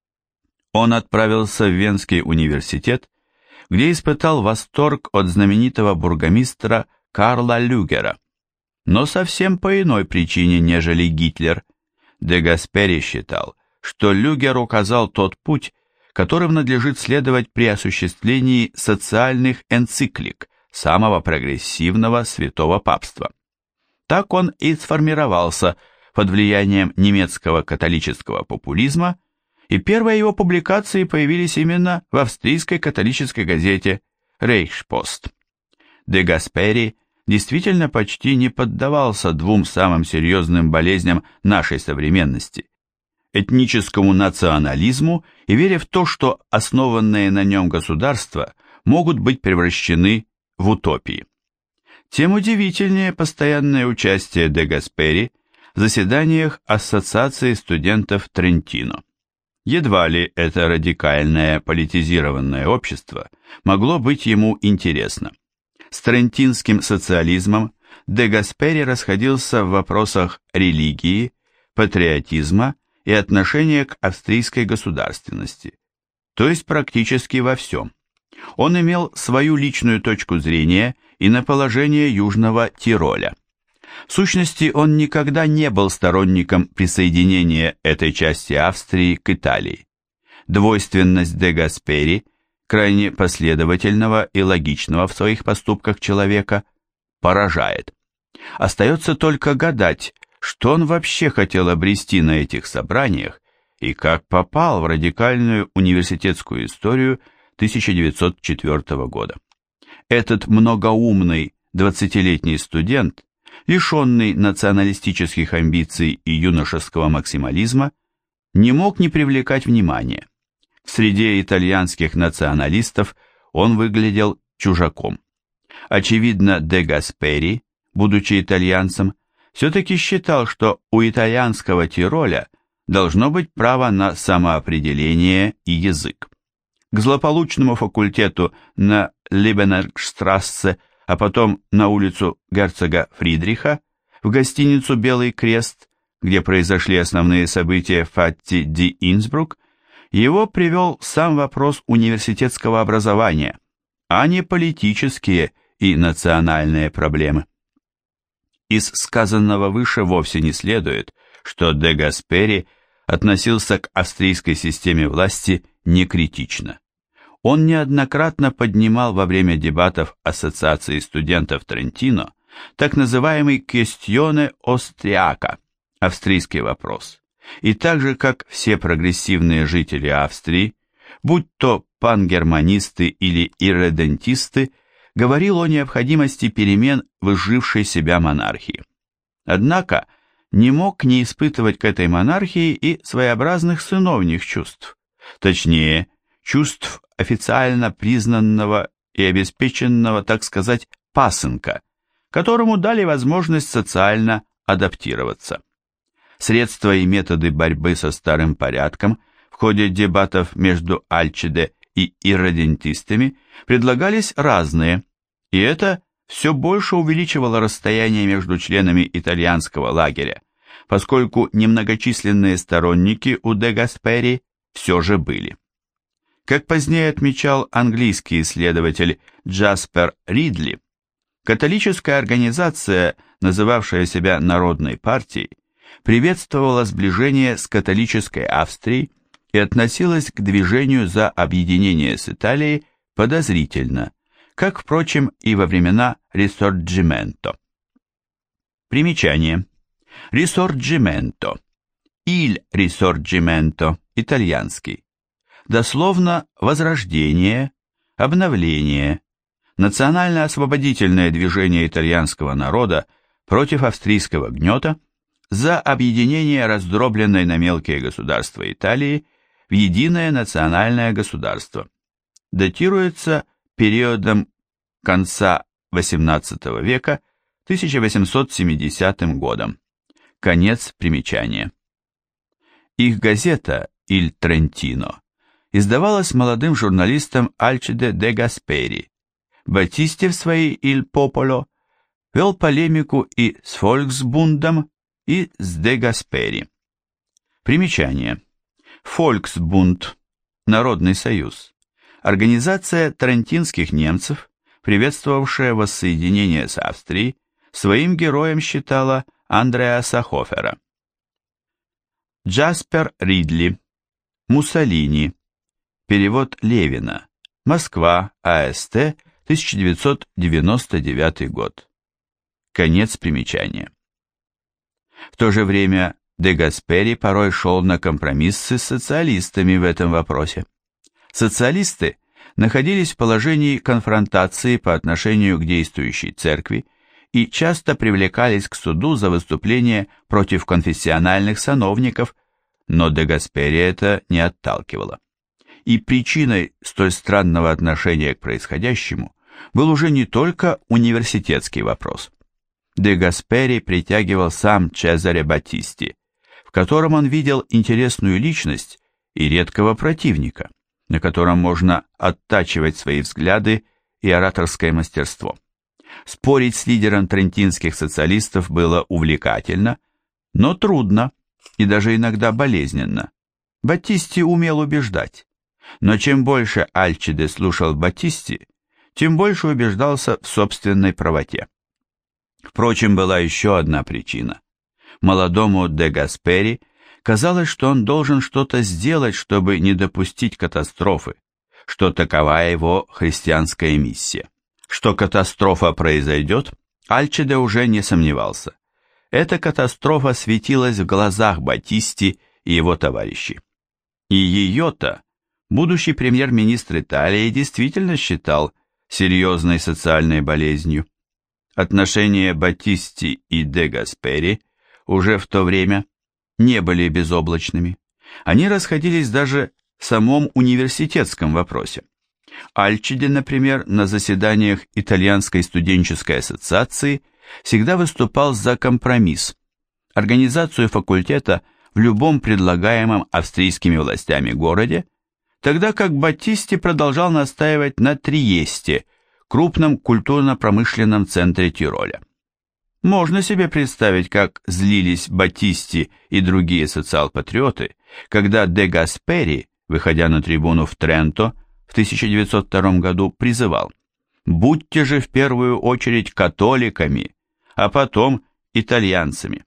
Он отправился в Венский университет, где испытал восторг от знаменитого бургомистра Карла Люгера, но совсем по иной причине, нежели Гитлер. Де Гаспери считал, что Люгер указал тот путь, которым надлежит следовать при осуществлении социальных энциклик самого прогрессивного святого папства. Так он и сформировался под влиянием немецкого католического популизма, и первые его публикации появились именно в австрийской католической газете «Рейхспост». Де Гаспери действительно почти не поддавался двум самым серьезным болезням нашей современности – этническому национализму и вере в то, что основанные на нем государства могут быть превращены в утопии. Тем удивительнее постоянное участие де Гаспери в заседаниях Ассоциации студентов Трентино. Едва ли это радикальное политизированное общество могло быть ему интересно. С трентинским социализмом де Гаспери расходился в вопросах религии, патриотизма и отношения к австрийской государственности, то есть практически во всем. Он имел свою личную точку зрения и на положение Южного Тироля. В сущности, он никогда не был сторонником присоединения этой части Австрии к Италии. Двойственность де Гаспери, крайне последовательного и логичного в своих поступках человека, поражает. Остается только гадать, что он вообще хотел обрести на этих собраниях и как попал в радикальную университетскую историю 1904 года. Этот многоумный 20-летний студент, лишенный националистических амбиций и юношеского максимализма, не мог не привлекать внимания. В среде итальянских националистов он выглядел чужаком. Очевидно, де Гаспери, будучи итальянцем, все-таки считал, что у итальянского Тироля должно быть право на самоопределение и язык. К злополучному факультету на Либенергштрассе, а потом на улицу герцога Фридриха, в гостиницу «Белый крест», где произошли основные события Фатти ди Инсбрук, его привел сам вопрос университетского образования, а не политические и национальные проблемы. Из сказанного выше вовсе не следует, что де Гаспери относился к австрийской системе власти некритично. Он неоднократно поднимал во время дебатов Ассоциации студентов Трентино так называемый «квестионе остриака» – австрийский вопрос, и так же, как все прогрессивные жители Австрии, будь то пангерманисты или ирредентисты, говорил о необходимости перемен в изжившей себя монархии. Однако не мог не испытывать к этой монархии и своеобразных сыновних чувств, точнее, чувств официально признанного и обеспеченного, так сказать, пасынка, которому дали возможность социально адаптироваться. Средства и методы борьбы со старым порядком в ходе дебатов между Альчиде и ирредентистами предлагались разные, и это все больше увеличивало расстояние между членами итальянского лагеря, поскольку немногочисленные сторонники у де Гаспери все же были. Как позднее отмечал английский исследователь Джаспер Ридли, католическая организация, называвшая себя Народной партией, приветствовала сближение с католической Австрией и относилась к движению за объединение с Италией подозрительно, как, впрочем, и во времена Рисорджименто. Примечание. Рисорджименто. Il Risorgimento, итальянский. Дословно «возрождение», «обновление», национально-освободительное движение итальянского народа против австрийского гнета за объединение раздробленной на мелкие государства Италии в единое национальное государство. Датируется периодом конца XVIII века, 1870 годом. Конец примечания. Их газета «Il Trentino» издавалась молодым журналистом Альчиде де Гаспери. Батисти в своей «Il Popolo» вел полемику и с Фольксбундом, и с де Гаспери. Примечание. Фольксбунд, Народный союз, организация трентинских немцев, приветствовавшая воссоединение с Австрией, своим героем считала Андреаса Хофера. Джаспер Ридли. Муссолини. Перевод Левина. Москва, АСТ, 1999 год. Конец примечания. В то же время де Гаспери порой шел на компромиссы с социалистами в этом вопросе. Социалисты находились в положении конфронтации по отношению к действующей церкви и часто привлекались к суду за выступление против конфессиональных сановников, но де Гаспери это не отталкивало. И причиной столь странного отношения к происходящему был уже не только университетский вопрос. Де Гаспери притягивал сам Чезаре Батисти, в котором он видел интересную личность и редкого противника, на котором можно оттачивать свои взгляды и ораторское мастерство. Спорить с лидером трентинских социалистов было увлекательно, но трудно и даже иногда болезненно. Батисти умел убеждать, но чем больше Альчиде слушал Батисти, тем больше убеждался в собственной правоте. Впрочем, была еще одна причина. Молодому де Гаспери казалось, что он должен что-то сделать, чтобы не допустить катастрофы, что такова его христианская миссия. Что катастрофа произойдет, Альчиде уже не сомневался. Эта катастрофа светилась в глазах Батисти и его товарищей. И ее-то будущий премьер-министр Италии действительно считал серьезной социальной болезнью. Отношения Батисти и де Гаспери уже в то время не были безоблачными. Они расходились даже в самом университетском вопросе. Альчиде, например, на заседаниях Итальянской студенческой ассоциации всегда выступал за компромисс, организацию факультета в любом предлагаемом австрийскими властями городе, тогда как Батисти продолжал настаивать на Триесте, крупном культурно-промышленном центре Тироля. Можно себе представить, как злились Батисти и другие социал-патриоты, когда де Гаспери, выходя на трибуну в Тренто в 1902 году, призывал: «Будьте же в первую очередь католиками, а потом итальянцами».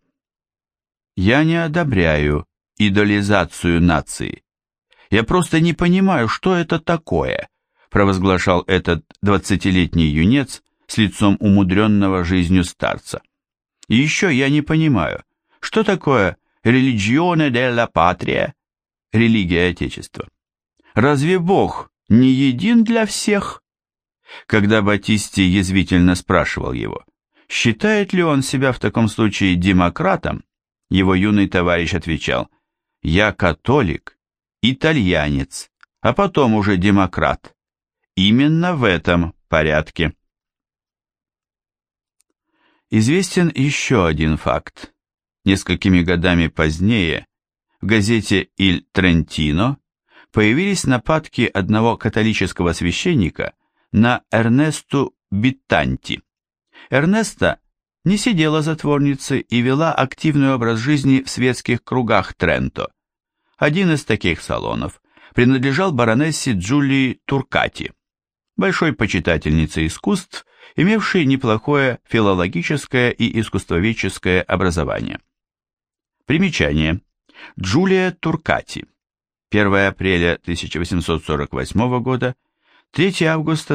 Я не одобряю идолизацию нации. Я просто не понимаю, что это такое, провозглашал этот 20-летний юнец с лицом умудренного жизнью старца. И еще я не понимаю, что такое «religione della patria», религия Отечества. Разве Бог не един для всех? Когда Батисти язвительно спрашивал его, считает ли он себя в таком случае демократом, его юный товарищ отвечал: «Я католик, итальянец, а потом уже демократ. Именно в этом порядке». Известен еще один факт. Несколькими годами позднее в газете «Иль Трентино» появились нападки одного католического священника на Эрнесту Биттанти. Эрнеста не сидела затворницей и вела активный образ жизни в светских кругах Тренто. Один из таких салонов принадлежал баронессе Джулии Туркати, большой почитательнице искусств, имевшей неплохое филологическое и искусствоведческое образование. Примечание. Джулия Туркати. 1 апреля 1848 года, 3 августа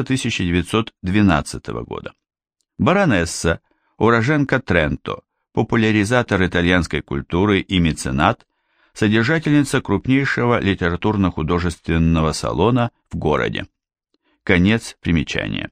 1912 года. Баронесса, уроженка Тренто, популяризатор итальянской культуры и меценат, содержательница крупнейшего литературно-художественного салона в городе. Конец примечания.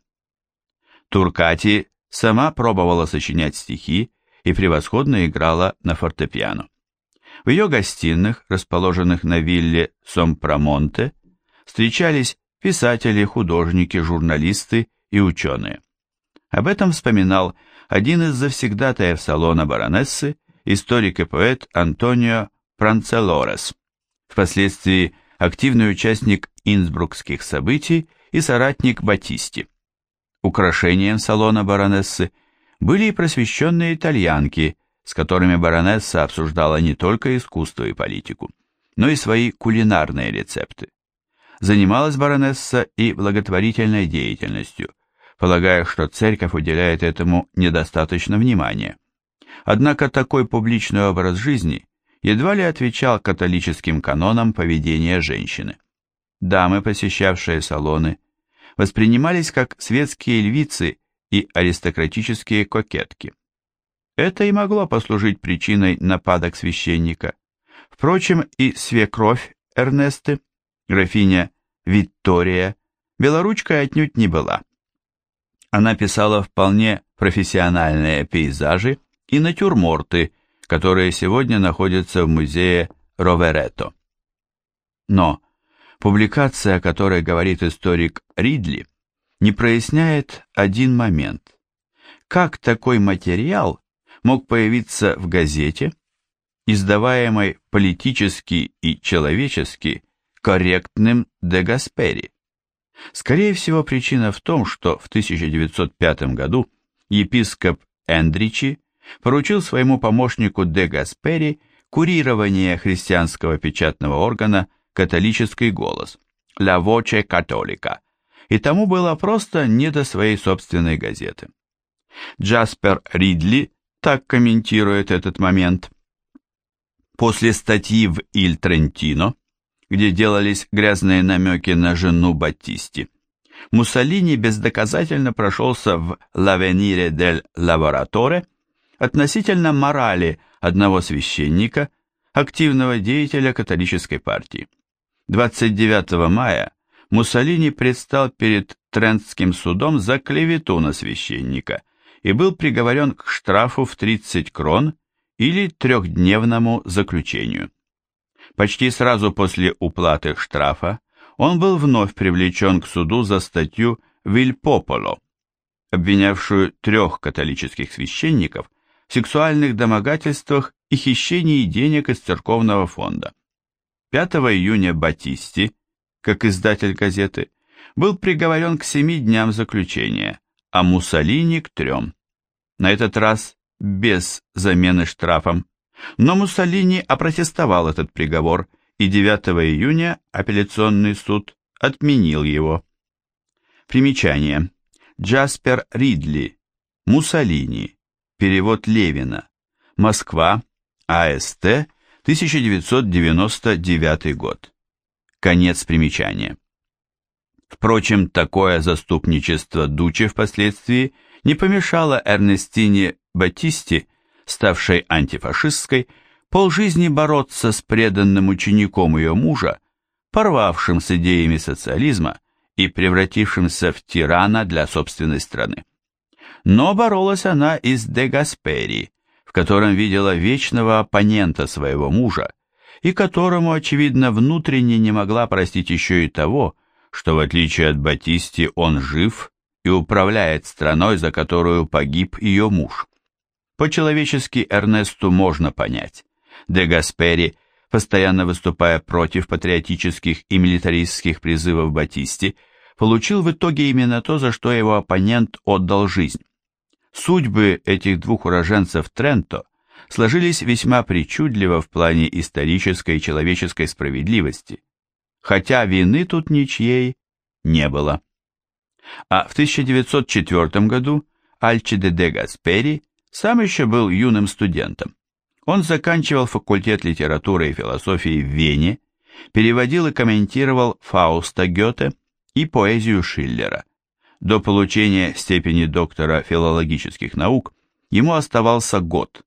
Туркати сама пробовала сочинять стихи и превосходно играла на фортепиано. В ее гостиных, расположенных на вилле Сомпрамонте, встречались писатели, художники, журналисты и ученые. Об этом вспоминал один из завсегдатаев салона баронессы, историк и поэт Антонио Пранцелорес, впоследствии активный участник инсбрукских событий и соратник Батисти. Украшением салона баронессы были и просвещенные итальянки, с которыми баронесса обсуждала не только искусство и политику, но и свои кулинарные рецепты. Занималась баронесса и благотворительной деятельностью, полагая, что церковь уделяет этому недостаточно внимания. Однако такой публичный образ жизни едва ли отвечал католическим канонам поведения женщины. Дамы, посещавшие салоны, воспринимались как светские львицы и аристократические кокетки. Это и могло послужить причиной нападок священника. Впрочем, и свекровь Эрнесты, графиня Виттория, белоручкой отнюдь не была. Она писала вполне профессиональные пейзажи и натюрморты, которые сегодня находятся в музее Роверето. Но публикация, о которой говорит историк Ридли, не проясняет один момент. Как такой материал мог появиться в газете, издаваемой политически и человечески корректным де Гаспери? Скорее всего, причина в том, что в 1905 году епископ Эндричи поручил своему помощнику де Гаспери курирование христианского печатного органа «Католический голос» «La Voce Cattolica», и тому было просто не до своей собственной газеты. Джаспер Ридли так комментирует этот момент. После статьи в «Иль Трентино», где делались грязные намеки на жену Баттисти, Муссолини бездоказательно прошелся в «L'Avvenire del Lavoratore» относительно морали одного священника, активного деятеля католической партии. 29 мая Муссолини предстал перед Трентским судом за клевету на священника и был приговорен к штрафу в 30 крон или 3-дневному заключению. Почти сразу после уплаты штрафа он был вновь привлечен к суду за статью «Виль Пополо», обвинявшую 3 католических священников в сексуальных домогательствах и хищении денег из церковного фонда. 5 июня Батисти, как издатель газеты, был приговорен к 7 дням заключения, а Муссолини к 3. На этот раз без замены штрафом. Но Муссолини опротестовал этот приговор, и 9 июня апелляционный суд отменил его. Примечание. Джаспер Ридли. Муссолини. Перевод Левина. Москва. АСТ. 1999 год. Конец примечания. Впрочем, такое заступничество Дуччи впоследствии не помешало Эрнестине Батисти, ставшей антифашистской, полжизни бороться с преданным учеником ее мужа, порвавшим с идеями социализма и превратившимся в тирана для собственной страны. Но боролась она и с де Гаспери, в котором видела вечного оппонента своего мужа, и которому, очевидно, внутренне не могла простить еще и того, что, в отличие от Батисти, он жив и управляет страной, за которую погиб ее муж. По-человечески Эрнесту можно понять. Де Гаспери, постоянно выступая против патриотических и милитаристских призывов Батисти, получил в итоге именно то, за что его оппонент отдал жизнь. Судьбы этих двух уроженцев Тренто сложились весьма причудливо в плане исторической и человеческой справедливости, хотя вины тут ничьей не было. А в 1904 году Альчиде де Гаспери сам еще был юным студентом. Он заканчивал факультет литературы и философии в Вене, переводил и комментировал Фауста Гёте и поэзию Шиллера. До получения степени доктора филологических наук ему оставался год.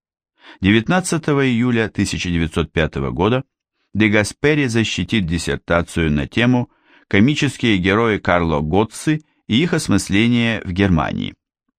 19 июля 1905 года де Гаспери защитит диссертацию на тему «Комические герои Карло Гоцци и их осмысление в Германии».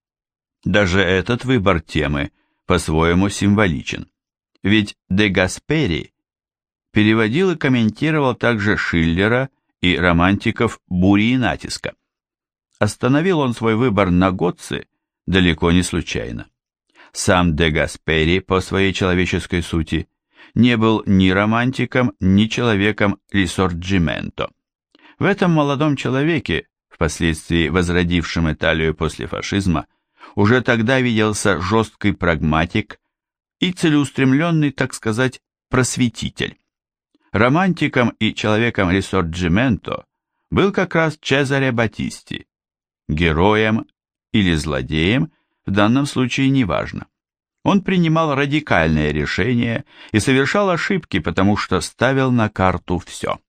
Даже этот выбор темы по-своему символичен, ведь де Гаспери переводил и комментировал также Шиллера и романтиков «Бури и натиска». Остановил он свой выбор на Гоцци далеко не случайно. Сам де Гаспери по своей человеческой сути не был ни романтиком, ни человеком рисорджименто. В этом молодом человеке, впоследствии возродившем Италию после фашизма, уже тогда виделся жесткий прагматик и целеустремленный, так сказать, просветитель. Романтиком и человеком рисорджименто был как раз Чезаре Батисти, героем или злодеем, в данном случае неважно. Он принимал радикальные решения и совершал ошибки, потому что ставил на карту все.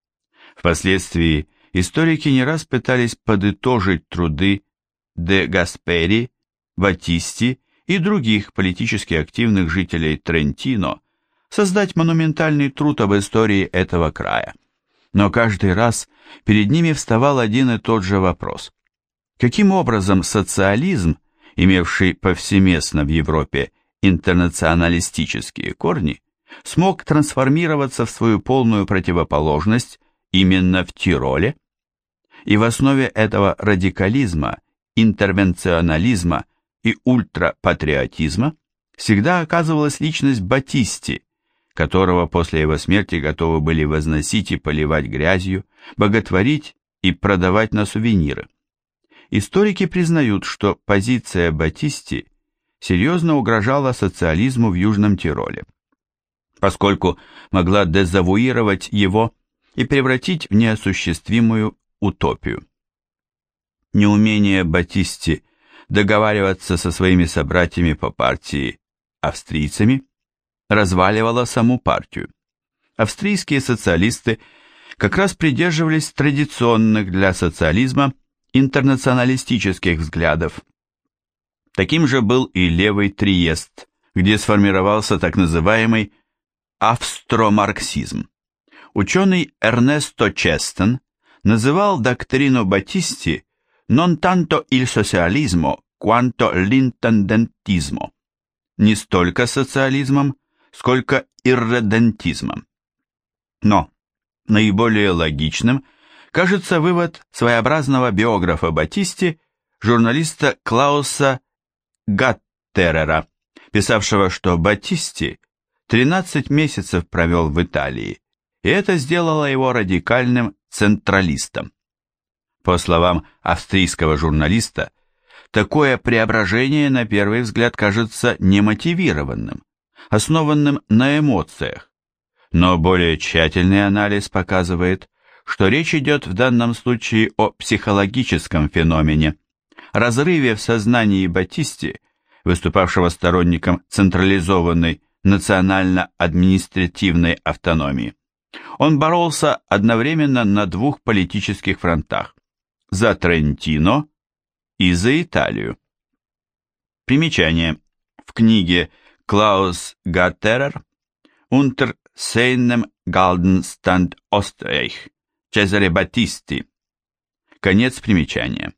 Впоследствии историки не раз пытались подытожить труды де Гаспери, Батисти и других политически активных жителей Трентино, создать монументальный труд об истории этого края. Но каждый раз перед ними вставал один и тот же вопрос. Каким образом социализм, имевший повсеместно в Европе интернационалистические корни, смог трансформироваться в свою полную противоположность именно в Тироле? И в основе этого радикализма, интервенционализма и ультрапатриотизма всегда оказывалась личность Батисти, которого после его смерти готовы были возносить и поливать грязью, боготворить и продавать на сувениры. Историки признают, что позиция Батисти серьезно угрожала социализму в Южном Тироле, поскольку могла дезавуировать его и превратить в неосуществимую утопию. Неумение Батисти договариваться со своими собратьями по партии, австрийцами, разваливало саму партию. Австрийские социалисты как раз придерживались традиционных для социализма интернационалистических взглядов. Таким же был и левый Триест, где сформировался так называемый австромарксизм. Ученый Эрнесто Честен называл доктрину Батисти «non tanto il socialismo, quanto l'intendentismo» – не столько социализмом, сколько ирредентизмом. Но наиболее логичным кажется вывод своеобразного биографа Батисти, журналиста Клауса Гаттерера, писавшего, что Батисти 13 месяцев провел в Италии, и это сделало его радикальным централистом. По словам австрийского журналиста, такое преображение на первый взгляд кажется немотивированным, основанным на эмоциях, но более тщательный анализ показывает, что речь идет в данном случае о психологическом феномене, разрыве в сознании Батисти, выступавшего сторонником централизованной национально-административной автономии. Он боролся одновременно на двух политических фронтах – за Трентино и за Италию. Примечание. В книге Клаус Гаттерер «Unter seinem Galdenstand Österreich» Чезаре Батисти. Конец примечания.